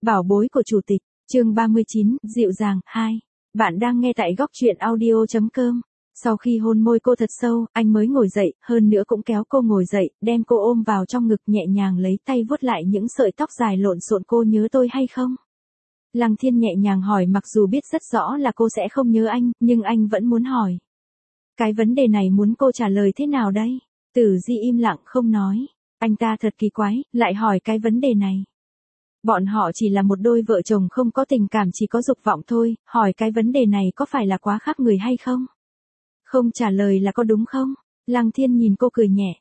Bảo bối của chủ tịch, chương 39, dịu dàng, 2. Bạn đang nghe tại góc truyện audio.com. Sau khi hôn môi cô thật sâu, anh mới ngồi dậy, hơn nữa cũng kéo cô ngồi dậy, đem cô ôm vào trong ngực nhẹ nhàng lấy tay vuốt lại những sợi tóc dài lộn xộn. Cô nhớ tôi hay không? Lăng Thiên nhẹ nhàng hỏi, mặc dù biết rất rõ là cô sẽ không nhớ anh, nhưng anh vẫn muốn hỏi. Cái vấn đề này muốn cô trả lời thế nào đây? Tử Di im lặng không nói. Anh ta thật kỳ quái, lại hỏi cái vấn đề này. Bọn họ chỉ là một đôi vợ chồng không có tình cảm, chỉ có dục vọng thôi, hỏi cái vấn đề này có phải là quá khác người hay không? Không trả lời là có đúng không? Lăng Thiên nhìn cô cười nhẹ,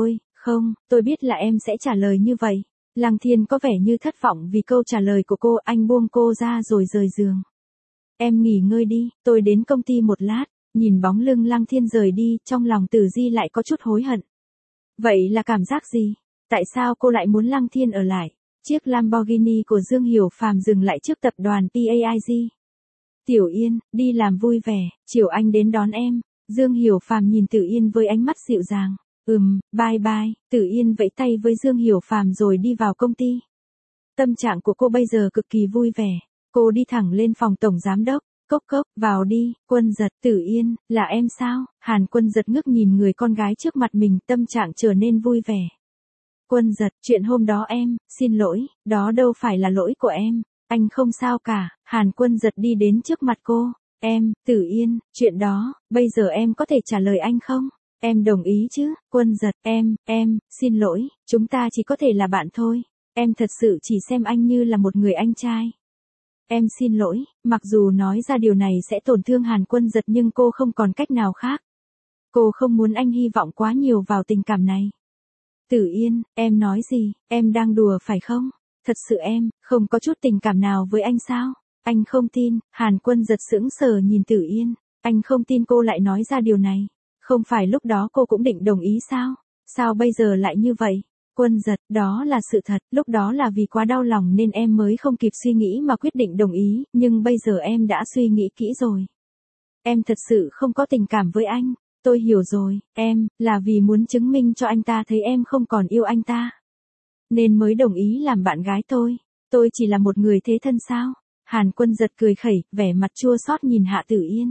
tôi biết là em sẽ trả lời như vậy. Lăng Thiên có vẻ như thất vọng vì câu trả lời của cô, anh buông cô ra rồi rời giường. Em nghỉ ngơi đi, tôi đến công ty một lát. Nhìn bóng lưng Lăng Thiên rời đi, trong lòng Tử Di lại có chút hối hận. Vậy là cảm giác gì? Tại sao cô lại muốn Lăng Thiên ở lại? Chiếc Lamborghini của Dương Hiểu Phàm dừng lại trước tập đoàn PAIG. Tiểu Yên, đi làm vui vẻ, chiều anh đến đón em. Dương Hiểu Phàm nhìn Tử Yên với ánh mắt dịu dàng. Bye bye. Tử Yên vẫy tay với Dương Hiểu Phàm rồi đi vào công ty. Tâm trạng của cô bây giờ cực kỳ vui vẻ. Cô đi thẳng lên phòng tổng giám đốc. Cốc, vào đi. Quân Giật. Tử Yên, là em sao? Hàn Quân Giật ngước nhìn người con gái trước mặt mình, tâm trạng trở nên vui vẻ. Quân Giật, chuyện hôm đó xin lỗi, đó đâu phải là lỗi của em, anh không sao cả. Hàn Quân Giật đi đến trước mặt cô. Tử Yên, chuyện đó, bây giờ em có thể trả lời anh không? Em đồng ý chứ? Quân Giật, xin lỗi, chúng ta chỉ có thể là bạn thôi. Em thật sự chỉ xem anh như là một người anh trai. Em xin lỗi, mặc dù nói ra điều này sẽ tổn thương Hàn Quân Giật nhưng cô không còn cách nào khác. Cô không muốn anh hy vọng quá nhiều vào tình cảm này. Tử Yên, em nói gì, em đang đùa phải không? Thật sự em, không có chút tình cảm nào với anh sao? Anh không tin. Hàn Quân Giật sững sờ nhìn Tử Yên. Anh không tin cô lại nói ra điều này. Không phải lúc đó cô cũng định đồng ý sao? Sao bây giờ lại như vậy? Quân Giật, đó là sự thật, lúc đó là vì quá đau lòng nên em mới không kịp suy nghĩ mà quyết định đồng ý, nhưng bây giờ em đã suy nghĩ kỹ rồi. Em thật sự không có tình cảm với anh. Tôi hiểu rồi, em, là vì muốn chứng minh cho anh ta thấy em không còn yêu anh ta. Nên mới đồng ý làm bạn gái tôi. Tôi chỉ là một người thế thân sao? Hàn Quân Giật cười khẩy, vẻ mặt chua xót nhìn Hạ Tử Yên.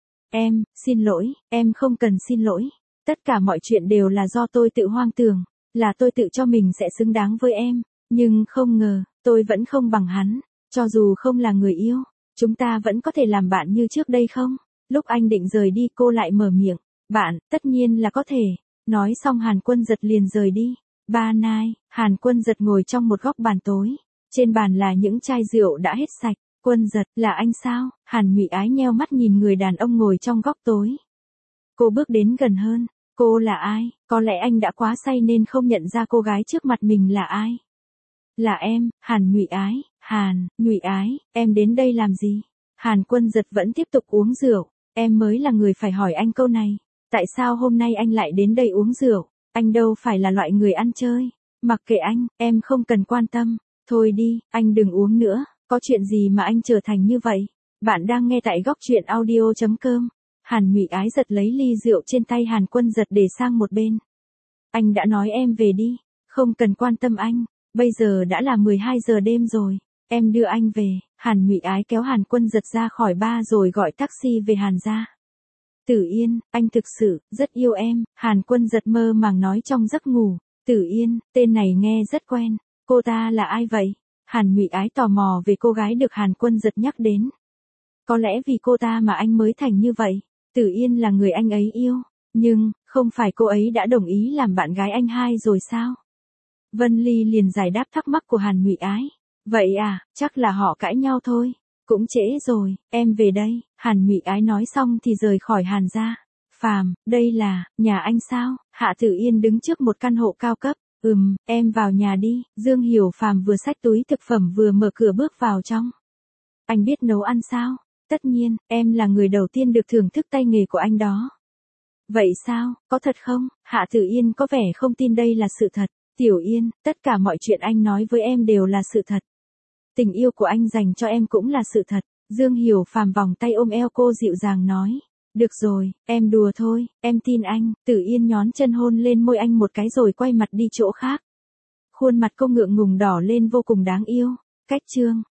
Xin lỗi, em không cần xin lỗi. Tất cả mọi chuyện đều là do tôi tự hoang tưởng, là tôi tự cho mình sẽ xứng đáng với em. Nhưng không ngờ, tôi vẫn không bằng hắn. Cho dù không là người yêu, chúng ta vẫn có thể làm bạn như trước đây không? Lúc anh định rời đi cô lại mở miệng. Bạn, tất nhiên là có thể. Nói xong Hàn Quân Giật liền rời đi. Ba nai, Hàn Quân Giật ngồi trong một góc bàn tối. Trên bàn là những chai rượu đã hết sạch. Quân Giật, là anh sao? Hàn Nhụy Ái nheo mắt nhìn người đàn ông ngồi trong góc tối. Cô bước đến gần hơn. Cô là ai? Có lẽ anh đã quá say nên không nhận ra cô gái trước mặt mình là ai. Là em, Hàn Nhụy Ái. Hàn Nhụy Ái, em đến đây làm gì? Hàn Quân Giật vẫn tiếp tục uống rượu. Em mới là người phải hỏi anh câu này. Tại sao hôm nay anh lại đến đây uống rượu? Anh đâu phải là loại người ăn chơi. Mặc kệ anh, em không cần quan tâm. Thôi đi, anh đừng uống nữa. Có chuyện gì mà anh trở thành như vậy? Bạn đang nghe tại góc truyện audio.com. Hàn Nhụy Ái giật lấy ly rượu trên tay Hàn Quân Giật để sang một bên. Anh đã nói em về đi. Không cần quan tâm anh. Bây giờ đã là 12 giờ đêm rồi. Em đưa anh về. Hàn Nhụy Ái kéo Hàn Quân Giật ra khỏi bar rồi gọi taxi về Hàn gia. Tử Yên, anh thực sự rất yêu em. Hàn Quân Giật mơ màng nói trong giấc ngủ. Tử Yên, tên này nghe rất quen. Cô ta là ai vậy? Hàn Nhụy Ái tò mò về cô gái được Hàn Quân Giật nhắc đến. Có lẽ vì cô ta mà anh mới thành như vậy. Tử Yên là người anh ấy yêu. Nhưng, không phải cô ấy đã đồng ý làm bạn gái anh hai rồi sao? Vân Ly liền giải đáp thắc mắc của Hàn Nhụy Ái. Vậy à, chắc là họ cãi nhau thôi. Cũng trễ rồi, em về đây. Hàn Nhụy Ái nói xong thì rời khỏi Hàn gia. Phàm, đây là nhà anh sao? Hạ Tử Yên đứng trước một căn hộ cao cấp. Em vào nhà đi. Dương Hiểu Phàm vừa xách túi thực phẩm vừa mở cửa bước vào trong. Anh biết nấu ăn sao? Tất nhiên, em là người đầu tiên được thưởng thức tay nghề của anh đó. Vậy sao, có thật không? Hạ Tử Yên có vẻ không tin đây là sự thật. Tiểu Yên, tất cả mọi chuyện anh nói với em đều là sự thật. Tình yêu của anh dành cho em cũng là sự thật. Dương Hiểu Phàm vòng tay ôm eo cô dịu dàng nói. Được rồi, em đùa thôi, em tin anh. Tử Yên nhón chân hôn lên môi anh một cái rồi quay mặt đi chỗ khác. Khuôn mặt cô ngượng ngùng đỏ lên vô cùng đáng yêu. Cách chương